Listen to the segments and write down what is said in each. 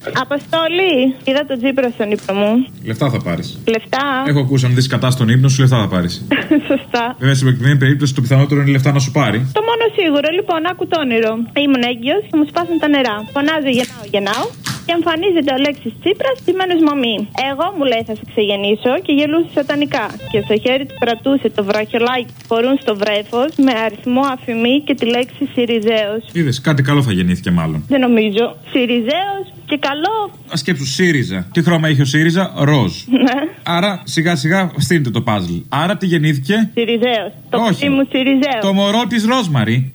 Αποστολή, είδα τον Τσίπρα στον ύπνο μου. Λεφτά θα πάρεις. Λεφτά. Έχω ακούσει, αν δεις κατά στον ύπνο σου, λεφτά θα πάρεις. Σωστά. Βέβαια, στην προκειμένη περίπτωση το πιθανότερο είναι λεφτά να σου πάρει. Το μόνο σίγουρο, λοιπόν, άκου το όνειρο. Ήμουν έγκυος και μου σπάσαν τα νερά. Φωνάζω, γεννάω. Και εμφανίζεται ο Αλέξης Τσίπρας στημένος μαμή. Εγώ, μου λέει, θα σε ξεγεννήσω και γελούσε σατανικά. Και στο χέρι του κρατούσε το βραχιολάκι που φορούν στο βρέφος με αριθμό αφημί και τη λέξη Συριζέος. Είδες, κάτι καλό θα γεννήθηκε μάλλον. Δεν νομίζω. Συριζέος και καλό. Α, σκέψου, ΣΥΡΙΖΑ. Τι χρώμα είχε ο ΣΥΡΙΖΑ? Ροζ. Ναι. Άρα σιγά σιγά στείνεται το παζλ. Άρα τι γεννήθηκε? Συριζέος. Το Όχι. μου Συριζέος. Το μωρό της Ρόσμαρη.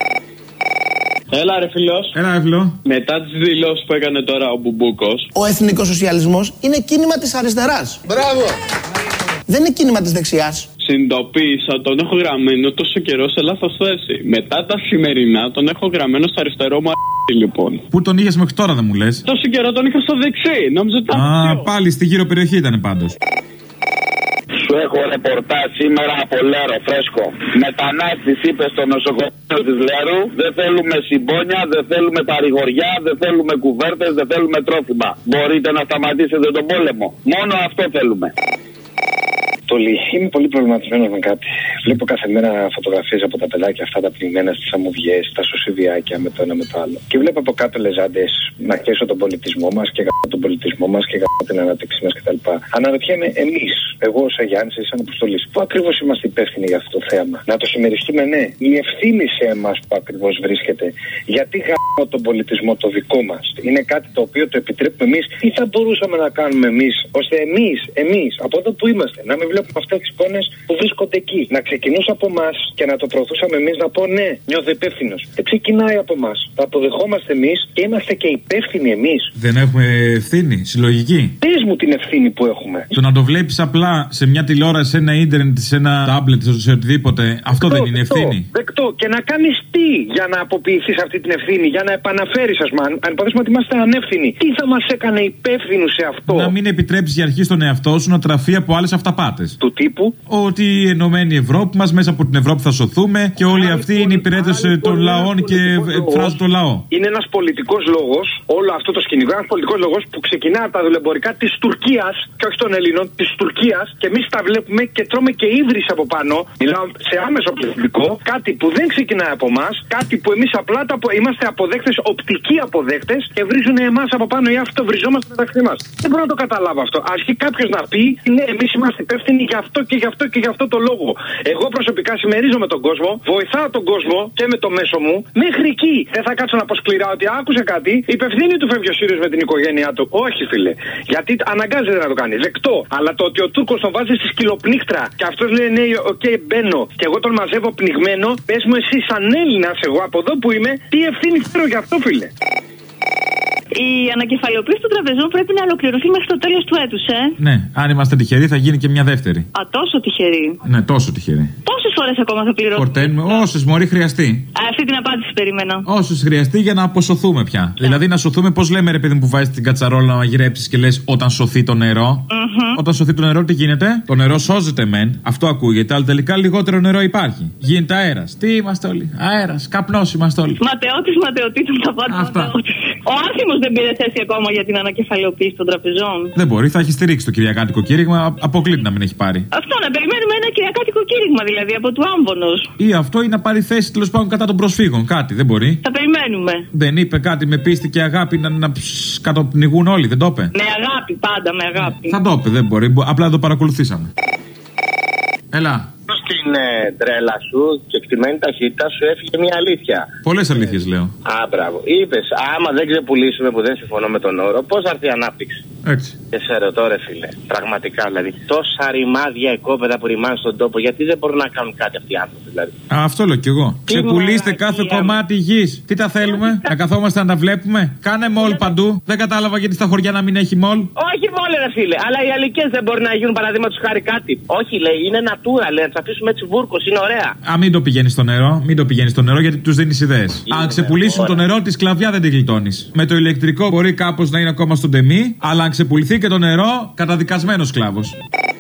Έλα ρε φιλός. Έλα ρε φιλό. Μετά τις δηλώσεις που έκανε τώρα ο Μπουμπούκος, ο εθνικός σοσιαλισμός είναι κίνημα της αριστεράς. Μπράβο! Δεν είναι κίνημα της δεξιάς. συνειδητοποίησα, τον έχω γραμμένο τόσο καιρό σε λάθος θέση. Μετά τα σημερινά τον έχω γραμμένο στο αριστερό μου λοιπόν. Πού τον είχες μέχρι τώρα, δεν μου λες? Τόσο καιρό τον είχα στο δεξί. Νόμιζα ότι ήταν. Πάλι στη γύρω περιοχή ήταν πάντως. Σου έχω ρεπορτάζ σήμερα από Λέρο, φρέσκο. Μετανάστης είπε στο νοσοκομείο της Λέρου: δεν θέλουμε συμπόνια, δεν θέλουμε παρηγοριά, δεν θέλουμε κουβέρτες, δεν θέλουμε τρόφιμα. Μπορείτε να σταματήσετε τον πόλεμο. Μόνο αυτό θέλουμε. Είμαι πολύ προβληματισμένος με κάτι. Βλέπω κάθε μέρα φωτογραφίες από τα παιδάκια αυτά τα πνιγμένα στις αμμουδιές, στα σωσιδιάκια με το ένα με το άλλο. Και βλέπω από κάτω λεζάντες να καίσω τον πολιτισμό μας και γαμώ τον πολιτισμό μας και γαμώ την ανάπτυξή μας κτλ. Αναρωτιέμαι εμείς, εγώ ως Γιάννης, εσύ σαν Αποστολής, πού ακριβώς είμαστε υπεύθυνοι για αυτό το θέμα? Να το συμμεριστούμε, ναι. Η ευθύνη σε εμάς που ακριβώς βρίσκεται. Γιατί γαμώ τον πολιτισμό το δικό μας? Είναι κάτι το οποίο το επιτρέπουμε εμείς ή θα μπορούσαμε να κάνουμε εμείς ώστε εμείς από εδώ που είμαστε να μην βλέπουμε αυτές τις εικόνες που βρίσκονται εκεί? Να ξεκινούσε από εμάς και να το προωθούσαμε εμείς, να πω ναι, νιώθω υπεύθυνος. Ξεκινάει από εμάς. Το αποδεχόμαστε εμείς και είμαστε και υπεύθυνοι εμείς. Δεν έχουμε ευθύνη συλλογική? Πες μου την ευθύνη που έχουμε. Το να το βλέπεις απλά σε μια τηλεόραση, σε ένα ίντερνετ, σε ένα τάμπλετ, σε οτιδήποτε, αυτό δεν είναι ευθύνη? Δεκτό. Και να κάνεις τι για να αποποιηθείς αυτή την ευθύνη, για να επαναφέρεις, ας πούμε, αν υποθέσουμε ότι είμαστε ανεύθυνοι, τι θα μας έκανε υπεύθυνους σε αυτό? Να μην επιτρέψεις για αρχή στον εαυτό σου να τραφεί από άλλες αυταπάτες. Του τύπου ότι η ενωμένη Ευρώπη μας, μέσα από την Ευρώπη θα σωθούμε και όλοι αυτοί είναι υπηρέτες των λαών και εκφράζουν τον λαό. Είναι ένας πολιτικός λόγος, όλο αυτό το σκηνικό, ένας πολιτικός λόγος που ξεκινά από τα δουλεμπορικά της Τουρκίας και όχι των Ελλήνων, της Τουρκίας, και εμείς τα βλέπουμε και τρώμε και ύβρις από πάνω. Μιλάω σε άμεσο πληθυντικό, κάτι που δεν ξεκινάει από εμάς, κάτι που εμείς απλά είμαστε αποδέκτες, οπτικοί αποδέκτες και βρίζουν εμάς από πάνω ή αυτοβριζόμαστε μεταξύ μας. Δεν μπορώ να το καταλάβω αυτό. Αρχεί κάποιος να πει ναι, εμείς είμαστε υπεύθυνοι για αυτό και για αυτό και για αυτό το λόγο. Εγώ προσωπικά συμμερίζομαι τον κόσμο, βοηθάω τον κόσμο και με το μέσο μου μέχρι εκεί. Δεν θα κάτσω να πω σκληρά ότι άκουσε κάτι, υπευθύνη του φεύγει ο Σύριος με την οικογένειά του. Όχι, φίλε. Γιατί αναγκάζεται να το κάνει. Δεκτό. Αλλά το ότι ο Τούρκος τον βάζει στη σκυλοπνίχτρα και αυτός λέει ναι, οκ, μπαίνω και εγώ τον μαζεύω πνιγμένο, πες μου εσύ, σαν Έλληνας, εγώ από εδώ που είμαι, τι ευθύνη φέρω γι' αυτό, φίλε? Η ανακεφαλαιοποίηση των τραπεζών πρέπει να ολοκληρωθεί μέχρι το τέλος του έτους, Ναι, αν είμαστε τυχεροί θα γίνει και μια δεύτερη. Α, τόσο τυχερή. Ναι, τόσο τυχερή. Πόσες φορές ακόμα θα πληρώσουμε? Φορταίνουμε όσες μωρή χρειαστεί. Αυτή την απάντηση περίμενα. Όσες χρειαστεί για να αποσωθούμε πια. Δηλαδή να σωθούμε, πώς λέμε ρε παιδί μου που βάζεις την κατσαρόλα να μαγειρέψεις και λες όταν σωθεί το νερό. Όταν σωθεί το νερό, τι γίνεται? Το νερό σώζεται μεν, αυτό ακούγεται, αλλά τελικά λιγότερο νερό υπάρχει. Γίνεται αέρας. Τι είμαστε όλοι? Αέρας, καπνός είμαστε όλοι. Ματαιώτης, ματαιωτήτων, τα πάντα. Ο Άρχιμος δεν πήρε θέση ακόμα για την ανακεφαλαιοποίηση των τραπεζών. Δεν μπορεί, θα έχει στηρίξει το κυριακάτικο κήρυγμα, αποκλείται να μην έχει πάρει. Αυτό, να περιμένουμε ένα κυριακάτικο κήρυγμα δηλαδή από του Άμβονος. Ή αυτό ή να πάρει θέση τέλος πάντων κατά των προσφύγων. Κάτι δεν μπορεί. Θα περιμένουμε. Δεν είπε κάτι με πίστη και αγάπη να κατοπνιγούν όλοι, δεν το είπε? Με αγάπη, πάντα με αγάπη. Θα το είπε, δεν μπορεί. Απλά το παρακολουθήσαμε. Έλα. Στην τρέλα σου και εκτιμένη ταχύτητα σου έφυγε μια αλήθεια. Πολλές αλήθειες λέω. Μπράβο. Είπες, άμα δεν ξεπουλήσουμε που δεν συμφωνώ με τον όρο, πώς θα έρθει η ανάπτυξη? Έτσι. Και σε ρωτώ ρε φίλε, πραγματικά δηλαδή, τόσα ρημάδια οικόπεδα που ρημάνε στον τόπο, γιατί δεν μπορούν να κάνουν κάτι αυτοί οι άνθρωποι δηλαδή? Αυτό λέω κι εγώ. Ξεπουλήστε κάθε κομμάτι γης. Τι τα θέλουμε? Να καθόμαστε να τα βλέπουμε? Κάνε μολ παντού. Δεν κατάλαβα γιατί στα χωριά να μην έχει μολ. Όχι μόλι ρε φίλε, αλλά οι αλικές δεν μπορεί να γίνουν παραδείγματος χάρη κάτι? Όχι λέει, είναι natura, λέει, να αφήσουμε έτσι βούρκος, είναι ωραία. Μην το πηγαίνει στο νερό, μην το πηγαίνει στο νερό γιατί τους δίνεις ιδέες. Αν ξεπουλήσουν το νερό, τη σκλαβιά δεν την γλιτώνεις. Με το ηλεκτρικό μπορεί κάπως να είναι ακόμα στον τεμί, αλλά αν ξεπουληθεί και το νερό, καταδικασμένος σκλάβος.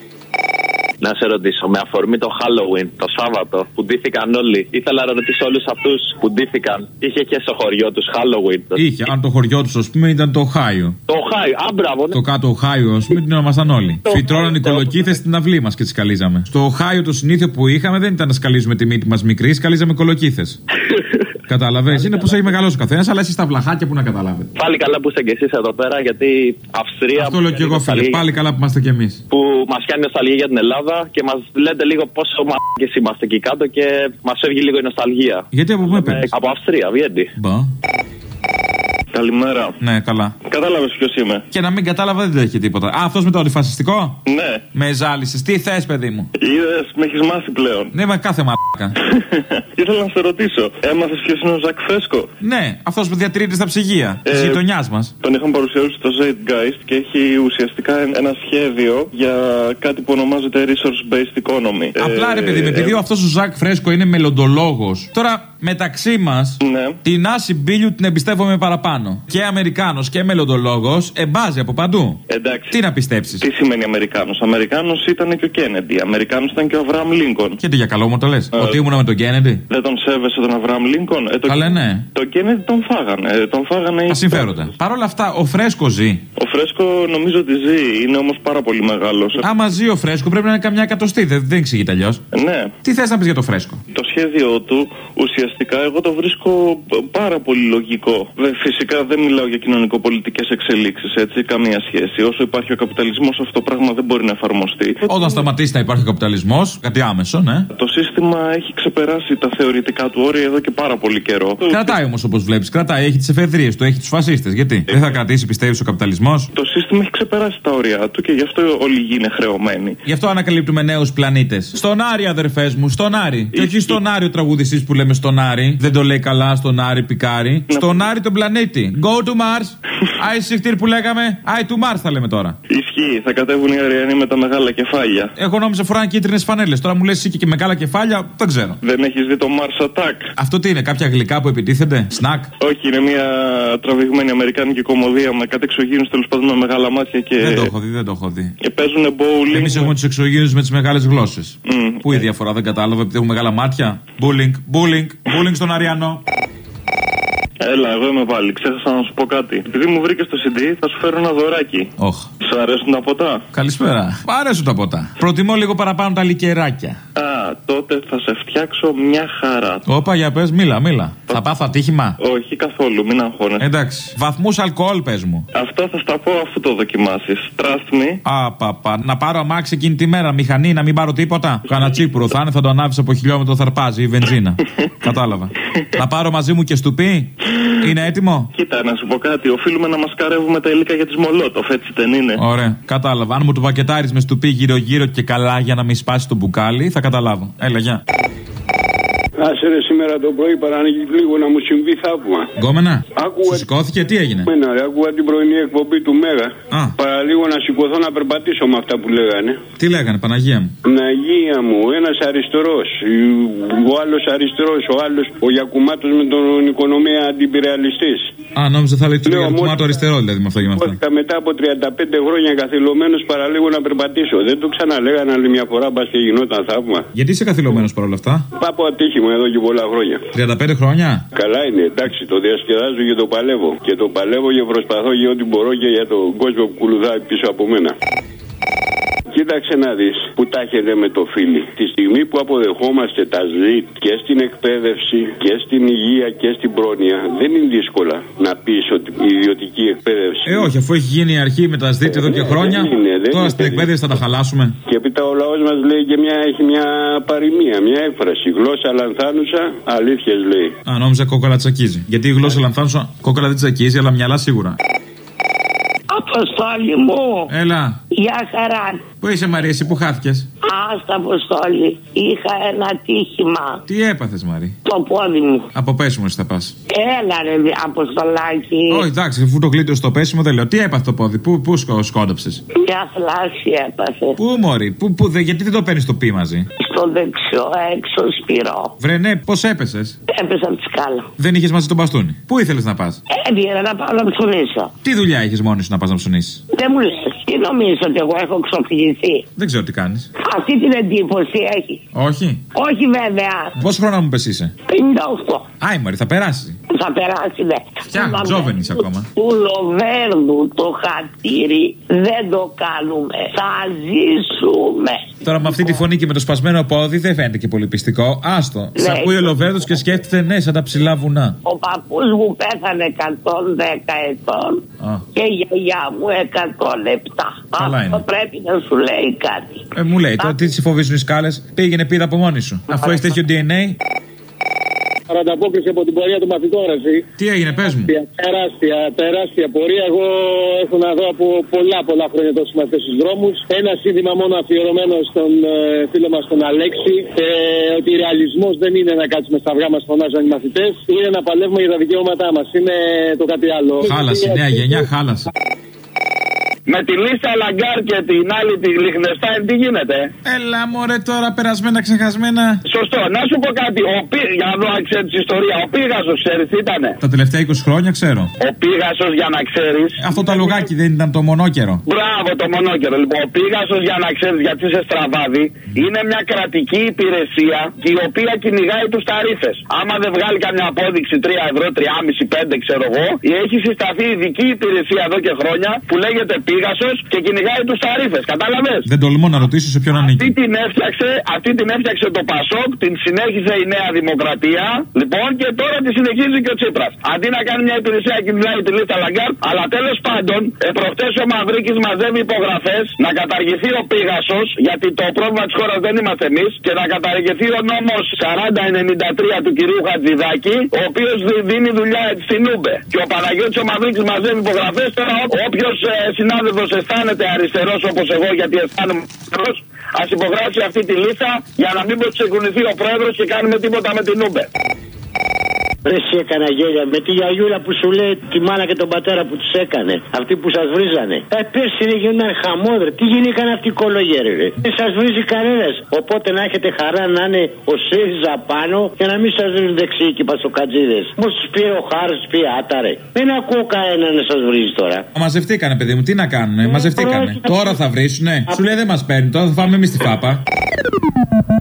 Να σε ρωτήσω, με αφορμή το Halloween, το Σάββατο, που ντύθηκαν όλοι, ήθελα να ρωτήσω όλους αυτούς που ντύθηκαν. Είχε και στο χωριό τους Halloween? Είχε, αν το χωριό τους, ας πούμε, ήταν το Οχάιο. Το Οχάιο. Α, μπράβο. Ναι. Το κάτω Οχάιο, α πούμε, την ονομάσταν όλοι. Φυτρώναν οι κολοκύθες στην αυλή μας και τις σκαλίζαμε. Στο Οχάιο το συνήθιο που είχαμε δεν ήταν να σκαλίζουμε τη μύτη μας μικρή, σκαλίζαμε κολοκύθες. Κατάλαβες, είναι πως έχει μεγαλώσει ο καθένας, αλλά εσείς τα βλαχάκια που να καταλάβετε. Πάλι καλά που είστε κι εσείς εδώ πέρα, γιατί Αυστρία. Αυτό λέω και εγώ, φίλε. Πάλι καλά που είμαστε κι εμείς. Που μας κάνει νοσταλγία για την Ελλάδα και μας λέτε λίγο πόσο μαλάκες είμαστε εκεί κάτω και μας φεύγει λίγο η νοσταλγία. Γιατί από πού με παίρνεις? Από Αυστρία, Βιέντη. Καλημέρα. Ναι, καλά. Κατάλαβες ποιος είμαι? Και να μην κατάλαβα δεν έχει τίποτα. Α, αυτός με το αντιφασιστικό? Ναι. Με ζάλισες. Τι θες, παιδί μου? Είδες, με έχεις μάθει πλέον. Ναι, με κάθε μαλάκα. Ήθελα να σε ρωτήσω, έμαθες ποιος είναι ο Ζακ Φρέσκο? Ναι, αυτός που διατηρείται στα ψυγεία της γειτονιάς μας. Τον είχαν παρουσιάσει στο Zeitgeist και έχει ουσιαστικά ένα σχέδιο για κάτι που ονομάζεται Resource-Based Economy. Απλά ρε παιδί, επειδή αυτός ο Ζακ Φρέσκο είναι μελλοντολόγος. Τώρα μεταξύ μας, ναι, την Άση Μπίλιου την εμπιστεύομαι παραπάνω. Και Αμερικάνος και μελλοντολόγος, εμπάζει από παντού. Εντάξει. Τι να πιστέψεις? Τι σημαίνει Αμερικάνος? Αμερικάνος ήταν και ο Κέννεντι. Αμερικάνος ήταν και ο Αβραάμ Λίνκον. Και τι για καλό μου το λες? Ότι ήμουνα με τον Κέννεντι. Δεν τον σέβεσαι τον Αβραάμ Λίνκον? Καλά, ναι. Τον Κέννεντι τον φάγανε. Τον φάγανε. Τα συμφέροντα. Παρ' όλα αυτά, ο Φρέσκο ζει. Ο Φρέσκο νομίζω ότι ζει. Είναι όμως πάρα πολύ μεγάλος. Άμα ζει ο Φρέσκο, πρέπει να είναι καμιά εκατοστή. Δεν εξηγείται αλλιώς. Ναι. Τι θες να πεις για το Φρέσκο? Το σχέδιο του ουσιαστικά εγώ το βρίσκω πάρα πολύ λογικό. Φυσικά δεν μιλάω για κοινωνικοπολιτικές εξελίξεις, έτσι, καμία σχέση. Όσο υπάρχει ο καπιταλισμός, αυτό το πράγμα δεν μπορεί να εφαρμοστεί. Όταν σταματήσει να υπάρχει ο καπιταλισμός, κάτι άμεσο, ναι. Το σύστημα έχει ξεπεράσει τα θεωρητικά του όρια εδώ και πάρα πολύ καιρό. Κρατάει όμως όπως βλέπεις, κρατάει, έχει τις εφεδρείες του, έχει τους φασίστες. Γιατί δεν θα κρατήσει, πιστεύεις, ο καπιταλισμός? Το σύστημα έχει ξεπεράσει τα όρια του και γι' αυτό όλοι είναι χρεωμένοι. Γι' αυτό ανακαλύπτουμε νέους πλανήτες. Στον Άρη, αδερφές μου, στον Άρη. Και όχι στον Άρη ο τραγουδιστής που λέμε στον Άρη. Δεν το λέει καλά, στον Άρη πικάρι. Στον Άρη τον πλανήτη. Go to Mars. Άι συχτήρ που λέγαμε, άι to Mars θα λέμε τώρα. Ισχύει, θα κατέβουν οι Αριανοί με τα μεγάλα κεφάλια. Εγώ νόμιζα φοράνε κίτρινες φανέλες. Τώρα μου λες εσύ και μεγάλα κεφάλια, δεν ξέρω. Δεν έχεις δει το Mars Attack? Αυτό τι είναι, κάποια γλυκά που επιτίθενται? Σνακ? Όχι, είναι μια τραβηγμένη αμερικάνικη κομμωδία με κάτι εξωγήινους τέλος πάντων με μεγάλα μάτια και. Δεν το έχω δει, δεν το έχω δει. Και παίζουν bowling. Εμείς έχουμε τους εξωγήινους με τις μεγάλες γλώσσες. Πού η διαφορά, δεν κατάλαβα, επειδή έχουν μεγάλα μάτια. Bullying στον Αριανό. Έλα, εγώ είμαι πάλι. Ξέχασα να σου πω κάτι. Επειδή μου βρήκε το CD, θα σου φέρω ένα δωράκι. Σου αρέσουν τα ποτά? Καλησπέρα. Μ' αρέσουν τα ποτά. Προτιμώ λίγο παραπάνω τα λικεράκια. Α, τότε θα σε φτιάξω μια χαρά. Όπα, για πες, μίλα. Θα πάθω ατύχημα? Όχι καθόλου, μην αγχώνεσαι. Εντάξει. Βαθμούς αλκοόλ, πες μου. Αυτά θα στα πω αφού το δοκιμάσεις. Trust me. Α, παπα. Να πάρω αμάξι εκείνη τη μέρα, μηχανή, να μην πάρω τίποτα. Κάνα τσίπουρο θα είναι, θα το ανάβεις από χιλιόμετρο θαρπάζει ή βενζίνα. Κατάλαβα. Να πάρω μαζί μου και στουπί. Είναι έτοιμο? Κοίτα, να σου πω κάτι. Οφείλουμε να μασκαρεύουμε τα υλικά για τις Μολότοφ, έτσι δεν είναι? Ωραία, κατάλαβα. Αν μου το πακετάρεις με στουπί γύρω-γύρω και καλά για να μην σπάσει το μπουκάλι, θα καταλάβω. Έλα, γεια. Άσε ρε, σήμερα το πρωί παρανοίγει λίγο να μου συμβεί θαύμα. Γκόμενα, σου σηκώθηκε, τι έγινε? Άκουγα την πρωινή εκπομπή του Μέγα. Παραλίγο να σηκωθώ να περπατήσω με αυτά που λέγανε. Τι λέγανε, Παναγία μου? Παναγία μου, ένας αριστερός, ο άλλος αριστερός, ο άλλος ο Γιακουμάτος με τον οικονομία αντιπυρεαλιστής. Α, νόμιζα θα λέει το Γιακουμάτο αριστερό, δηλαδή με αυτό και με αυτά. Μετά από 35 χρόνια καθυλωμένος παραλίγο να περπατήσω. Δεν το ξαναλέγανε άλλη μια φορά, μπας και γινόταν θαύμα. Γιατί είσαι καθυλωμένος παρόλα αυτά? Από ατύχημα εδώ και πολλά χρόνια. 35 χρόνια? Καλά είναι, εντάξει, το διασκεδάζω και το παλεύω. Και το παλεύω και προσπαθώ για ό,τι μπορώ και για τον κόσμο που κουλουδάει πίσω από μένα. Κοίταξε να δεις που τα έχετε με το φίλι. Τη στιγμή που αποδεχόμαστε τα ΣΔΙΤ και στην εκπαίδευση και στην υγεία και στην πρόνοια, δεν είναι δύσκολα να πεις ότι η ιδιωτική εκπαίδευση. Όχι, αφού έχει γίνει η αρχή με τα ΣΔΙΤ εδώ και χρόνια, τώρα στην εκπαίδευση θα τα χαλάσουμε. Και έπειτα ο λαός μας λέει και έχει μια παροιμία, μια έκφραση. Γλώσσα λανθάνουσα, αλήθειες λέει. Α, νόμιζα κόκαλα τσακίζει. Γιατί η γλώσσα λανθάνουσα κόκαλα δεν τσακίζει, αλλά μυαλά σίγουρα. Αποστόλη μου. Έλα. Γεια χαρά. Πού είσαι, Μαρία, εσύ που χάθηκες? Άστα, Αποστόλη. Είχα ένα ατύχημα. Τι έπαθες, Μαρή? Το πόδι μου. Από πέσιμο εσύ θα πας. Έλα ρε, Αποστολάκη. Όχι, εντάξει, αφού το κλείτο στο πέσιμο δεν λέω. Τι έπαθε το πόδι, πού σκόνταψες? Μια θλάση έπαθε. Πού, Μωρή, γιατί δεν το παίρνεις το πι μαζί? Στο δεξιό έξω σπυρό. Βρε, ναι, πώς έπεσες? Έπεσα από τη σκάλα. Δεν είχες μαζί τον μπαστούνι? Πού ήθελες να πας? Έβγαινα να πάω να ψωνίσω. Τι δουλειά είχες μόνη σου να πας να ψωνίσεις? Δεν μου λες. Τι νομίζω ότι εγώ έχω ξοφληθεί? Δεν ξέρω τι κάνεις. Αυτή την εντύπωση έχει. Όχι. Όχι βέβαια. Πόσο χρόνο μου πες είσαι? 58. Άι, Μωρή, θα περάσει. Θα περάσει, ναι. Ποια, Τζόβενη ακόμα. Του Λοβέρδου το χατήρι δεν το κάνουμε. Θα ζήσουμε. Τώρα με αυτή τη φωνή και με το σπασμένο πόδι δεν φαίνεται και πολύ πιστικό. Άστο. Σ' ακούει ο Λοβέρδος και σκέφτεται, ναι, σαν τα ψηλά βουνά. Ο παππούς μου πέθανε 110 ετών και η γιαγιά μου 107. Αυτό πρέπει να σου λέει κάτι. Μου λέει, τώρα τι σε φοβίζουν οι σκάλες. Πήγαινε πίδα από μόνη σου. Αφού έχει τέτοιο DNA. Ανταπόκριση από την πορεία του μαθητόραση. Τι έγινε, πες μου. Τεράστια πορεία. Εγώ έχω να δω από πολλά χρόνια τόσους μαθητές στους δρόμους. Ένα σύνθημα μόνο αφιερωμένο στον φίλο μας τον Αλέξη. Ότι ρεαλισμός δεν είναι να κάτσουμε στα αυγά μας φωνάζουν οι μαθητές. Είναι να παλεύουμε για τα δικαιώματά μας. Είναι το κάτι άλλο. Χάλασε, νέα γενιά, χάλασε. Με τη λίστα Λαγκάρ και την άλλη τη Λιχνεστάιν τι γίνεται? Έλα μωρέ τώρα περασμένα ξεχασμένα. Σωστό, να σου πω κάτι. Για να δω αν ξέρεις ιστορία. Ο Πίγασος ξέρεις τι ήτανε? Τα τελευταία 20 χρόνια ξέρω. Ο Πίγασος για να ξέρεις. Αυτό το λογάκι δεν ήταν το μονόκερο? Μπράβο, το μονόκερο. Λοιπόν, ο Πίγασος για να ξέρεις γιατί είσαι στραβάδι είναι μια κρατική υπηρεσία η οποία κυνηγάει τους ταρίφες. Άμα δεν βγάλει καμιά απόδειξη 3 ευρώ, 3,5, 5 ξέρω εγώ, έχει συσταθεί ειδική υπηρεσία εδώ και χρόνια που λέγεται Πίγασος και κυνηγάει τους ταρίφες. Κατάλαβες? Δεν τολμώ να ρωτήσω σε ποιον ανήκει. Αυτή την έφτιαξε το Πασόκ, την συνέχισε η Νέα Δημοκρατία, λοιπόν, και τώρα τη συνεχίζει και ο Τσίπρας. Αντί να κάνει μια υπηρεσία και μιλάει τη λίστα Λαγκάρτ, αλλά τέλος πάντων, προχτές ο Μαυρίκης μαζεύει υπογραφές να καταργηθεί ο Πίγασος, γιατί το πρόβλημα της χώρας δεν είμαστε εμείς, και να καταργηθεί ο νόμος 4093 του κυρίου Χατζηδάκη, ο οποίος δίνει δουλειά στην Ούμπε. Και ο Παναγιώτης ο Μαυρίκης μαζεύει υπογραφές. Τώρα, όποιος συνάδελφος αισθάνεται αριστερός όπως εγώ, γιατί αισθάνομαι αριστερός, ας υπογράψει αυτή τη λίστα για να μην ξεκουνηθεί ο πρόεδρος και κάνουμε τίποτα με την Ούμπε. Εσύ έκανα γέλια με τη γιαγιούλα που σου λέει τη μάνα και τον πατέρα που τους έκανε. Αυτοί που σας βρίζανε. Πέρσι γίνονταν χαμόδρε. Τι γίνηκαν αυτοί οι κολογέροι, ρε. Δεν σας βρίζει κανένας. Οπότε να έχετε χαρά να είναι ο ΣΥΡΙΖΑ πάνω και να μην σας βρίζουν δεξιοί και πασοκατζίδες. Πώς τους πήρε ο Χάρος, τους πήρε άταρε. Δεν ακούω κανένα να σας βρίζει τώρα. Μαζευτήκανε, παιδί μου, τι να κάνουνε. Μαζευτήκανε. Τώρα θα βρίσουνε. Σου λέει δεν μας παίρνει, τώρα θα φάμε εμείς τη φάπα.